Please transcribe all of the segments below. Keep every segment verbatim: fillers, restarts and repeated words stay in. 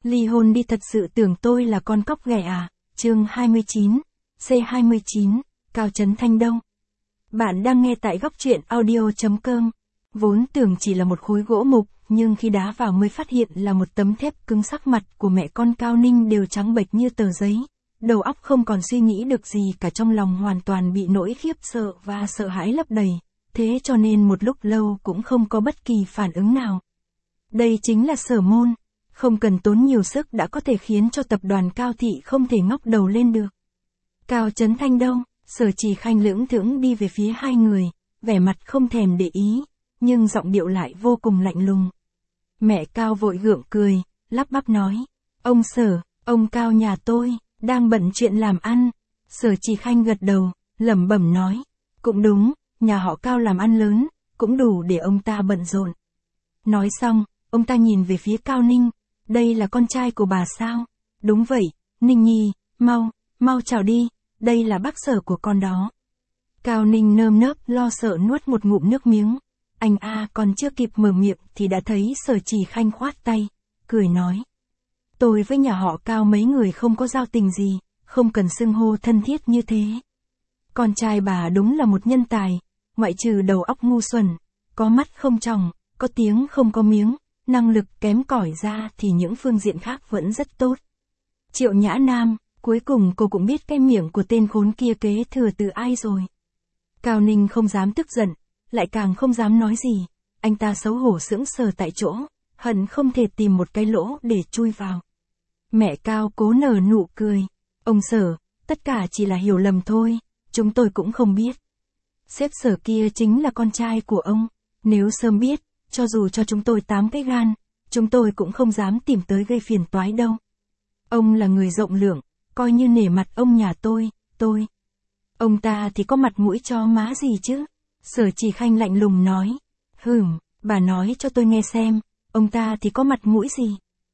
Ly hôn đi, thật sự tưởng tôi là con cóc ghẻ à? Chương hai mươi chín, C hai mươi chín, Cao Trấn Thanh Đông. Bạn đang nghe tại góc truyện audio chấm com. Vốn tưởng chỉ là một khối gỗ mục, nhưng khi đá vào mới phát hiện là một tấm thép cứng. Sắc mặt của mẹ con Cao Ninh đều trắng bệch như tờ giấy. Đầu óc không còn suy nghĩ được gì cả, trong lòng hoàn toàn bị nỗi khiếp sợ và sợ hãi lấp đầy. Thế cho nên một lúc lâu cũng không có bất kỳ phản ứng nào. Đây chính là Sở Môn. Không cần tốn nhiều sức đã có thể khiến cho tập đoàn Cao Thị không thể ngóc đầu lên được. Cao Trấn Thanh đâu? Sở Chỉ Khanh lưỡng thững đi về phía hai người, vẻ mặt không thèm để ý, nhưng giọng điệu lại vô cùng lạnh lùng. Mẹ Cao vội gượng cười, lắp bắp nói, ông Sở, ông Cao nhà tôi, đang bận chuyện làm ăn. Sở Chỉ Khanh gật đầu, lẩm bẩm nói, cũng đúng, nhà họ Cao làm ăn lớn, cũng đủ để ông ta bận rộn. Nói xong, ông ta nhìn về phía Cao Ninh, đây là con trai của bà sao? Đúng vậy, Ninh Nhi, mau, mau chào đi, đây là bác Sở của con đó. Cao Ninh nơm nớp lo sợ nuốt một ngụm nước miếng. Anh a còn chưa kịp mở miệng thì đã thấy Sở Chỉ Khanh khoát tay, cười nói. Tôi với nhà họ Cao mấy người không có giao tình gì, không cần xưng hô thân thiết như thế. Con trai bà đúng là một nhân tài, ngoại trừ đầu óc ngu xuẩn, có mắt không tròng, có tiếng không có miếng, năng lực kém cỏi ra thì những phương diện khác vẫn rất tốt. Triệu Nhã Nam, cuối cùng cô cũng biết cái miệng của tên khốn kia kế thừa từ ai rồi. Cao Ninh không dám tức giận, lại càng không dám nói gì, anh ta xấu hổ sững sờ tại chỗ, hận không thể tìm một cái lỗ để chui vào. Mẹ Cao cố nở nụ cười, ông Sở, tất cả chỉ là hiểu lầm thôi, chúng tôi cũng không biết. Sếp Sở kia chính là con trai của ông, nếu sớm biết, cho dù cho chúng tôi tám cái gan, chúng tôi cũng không dám tìm tới gây phiền toái đâu. Ông là người rộng lượng, coi như nể mặt ông nhà tôi, tôi. Ông ta thì có mặt mũi cho má gì chứ? Sở Chỉ Khanh lạnh lùng nói. Hừm, bà nói cho tôi nghe xem, ông ta thì có mặt mũi gì?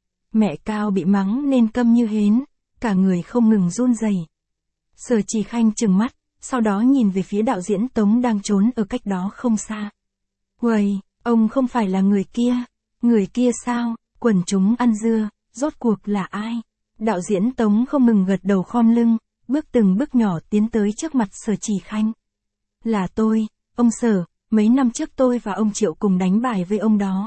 Mẹ Cao bị mắng nên câm như hến, cả người không ngừng run rẩy. Sở Chỉ Khanh trừng mắt, sau đó nhìn về phía đạo diễn Tống đang trốn ở cách đó không xa. Uầy, ông không phải là người kia. Người kia sao? Quần chúng ăn dưa, rốt cuộc là ai? Đạo diễn Tống không ngừng gật đầu khom lưng, bước từng bước nhỏ tiến tới trước mặt Sở Chỉ Khanh. Là tôi, ông Sở, mấy năm trước tôi và ông Triệu cùng đánh bài với ông đó.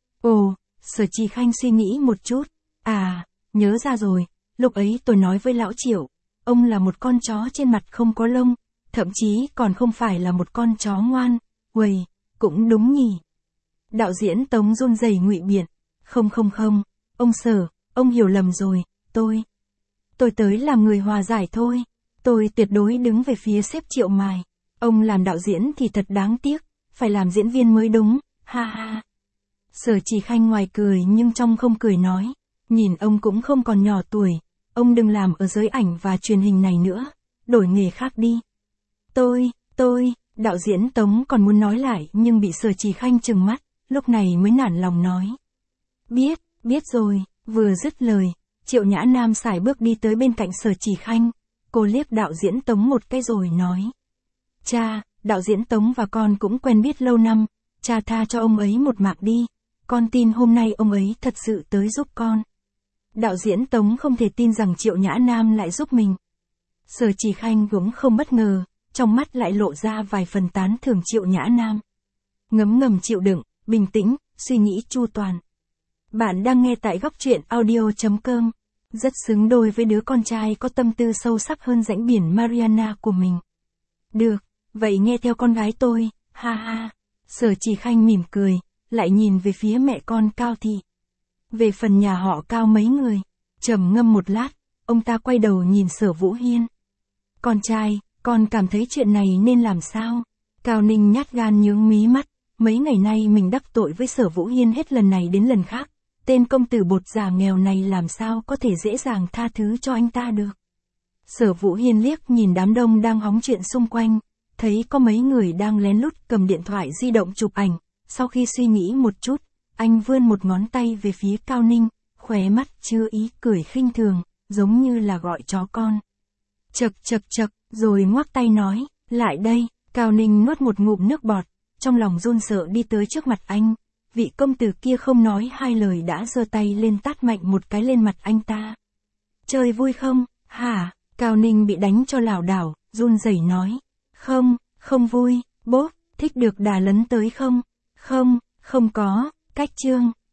Ồ, Sở Chỉ Khanh suy nghĩ một chút. À, nhớ ra rồi, lúc ấy tôi nói với lão Triệu, ông là một con chó trên mặt không có lông, thậm chí còn không phải là một con chó ngoan. Uầy, cũng đúng nhỉ. Đạo diễn Tống run rẩy ngụy biện. Không không không, ông Sở, ông hiểu lầm rồi, tôi. Tôi tới làm người hòa giải thôi. Tôi tuyệt đối đứng về phía sếp Triệu mài. Ông làm đạo diễn thì thật đáng tiếc, phải làm diễn viên mới đúng, ha ha. Sở Chỉ Khanh ngoài cười nhưng trong không cười nói, nhìn ông cũng không còn nhỏ tuổi, ông đừng làm ở giới ảnh và truyền hình này nữa, đổi nghề khác đi. Tôi, tôi, đạo diễn Tống còn muốn nói lại nhưng bị Sở Chỉ Khanh trừng mắt, lúc này mới nản lòng nói. Biết, biết rồi, vừa dứt lời, Triệu Nhã Nam sải bước đi tới bên cạnh Sở Chỉ Khanh, cô liếc đạo diễn Tống một cái rồi nói. Cha, đạo diễn Tống và con cũng quen biết lâu năm, cha tha cho ông ấy một mạng đi, con tin hôm nay ông ấy thật sự tới giúp con. Đạo diễn Tống không thể tin rằng Triệu Nhã Nam lại giúp mình. Sở Chỉ Khanh cũng không bất ngờ, trong mắt lại lộ ra vài phần tán thưởng Triệu Nhã Nam. Ngấm ngầm chịu đựng, bình tĩnh, suy nghĩ chu toàn. Bạn đang nghe tại góc truyện audio chấm com, rất xứng đôi với đứa con trai có tâm tư sâu sắc hơn rãnh biển Mariana của mình. Được, vậy nghe theo con gái tôi, ha ha. Sở Chỉ Khanh mỉm cười, lại nhìn về phía mẹ con Cao Thị. Về phần nhà họ Cao mấy người, trầm ngâm một lát, ông ta quay đầu nhìn Sở Vũ Hiên. Con trai, con cảm thấy chuyện này nên làm sao? Cao Ninh nhát gan nhướng mí mắt, mấy ngày nay mình đắc tội với Sở Vũ Hiên hết lần này đến lần khác, tên công tử bột già nghèo này làm sao có thể dễ dàng tha thứ cho anh ta được. Sở Vũ Hiên liếc nhìn đám đông đang hóng chuyện xung quanh, thấy có mấy người đang lén lút cầm điện thoại di động chụp ảnh, sau khi suy nghĩ một chút, anh vươn một ngón tay về phía Cao Ninh, khóe mắt chứa ý cười khinh thường, giống như là gọi chó con. Chậc chậc chậc, rồi ngoắc tay nói, lại đây. Cao Ninh nuốt một ngụm nước bọt, trong lòng run sợ đi tới trước mặt anh, vị công tử kia không nói hai lời đã giơ tay lên tát mạnh một cái lên mặt anh ta. Chơi vui không, hả? Cao Ninh bị đánh cho lảo đảo, run rẩy nói. Không, không vui, bốp, thích được đà lấn tới không? Không, không có, cách Trương.